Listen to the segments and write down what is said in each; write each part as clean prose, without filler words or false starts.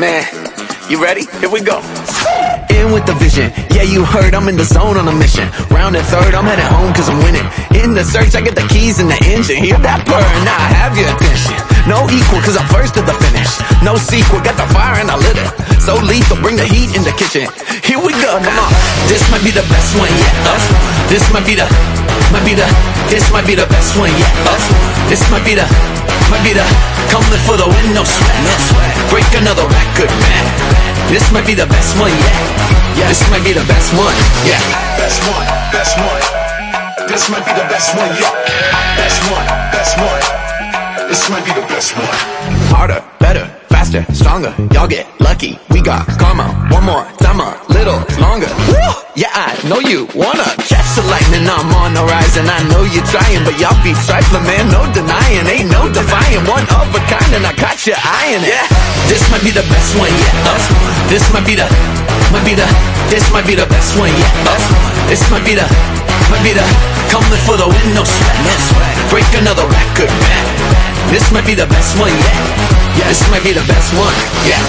Man, you ready? Here we go. In with the vision, yeah, you heard, I'm in the zone on a mission. Round and third, I'm headed home cause I'm winning. In the search, I get the keys in the engine. Hear that purr, now I have your attention. No equal cause I'm first to the finish. No sequel, got the fire and I lit it. So lethal, bring the heat in the kitchen. Here we go, come on. This might be the best one yet. This might be the this might be the best one yet. This might be the coming for the win, no sweat. Break another record, man. This might be the best one yet. This might be the best one, yeah. Best one. This might be the best one yet. Best one. This might be the best one. Harder, better, faster, stronger. Y'all get lucky, we got karma. One more time, a little longer. Woo! Yeah, I know you wanna catch the lightning. I'm on the rise and I know you're trying, but y'all be trifling, man, no denying. Ain't no defying, one of a kind and I got your eyeing it. Yeah, this might be the best one yet. This might be the this might be the best one yet. This might be the coming for the win, no sweat. Break another record, man. This might be the best one yet. This might be the best one, yeah.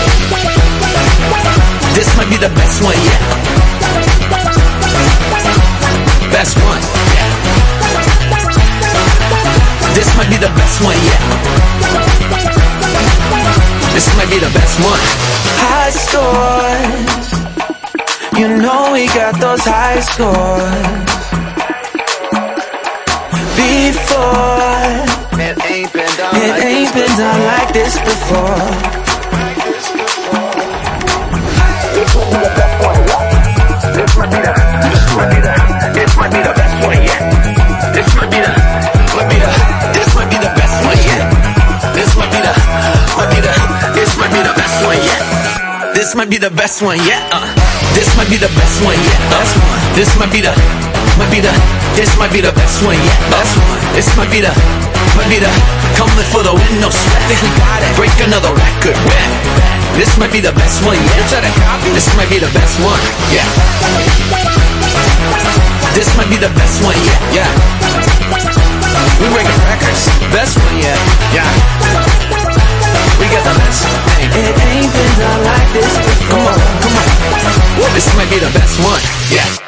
This might be the best one yet. Best one, yeah. This might be the best one yet. This might be the best one. High scores, you know we got those high scores. Before, It ain't been done like this before. This might be the best one yet. This might be the best one yet. This might be the best one yet. This might be the best one yet. This might be the best one yet. This might be the best one yet. This might be the best one yet. This might be the coming for the win, no sweat. Think we got it. Break another record, man. This might be the best one yet. This might be the best one, yeah. This might be the best one yet, yeah. We breaking records, best one yet, yeah. We got the best. It ain't been done like this before. Come on. This might be the best one, yeah.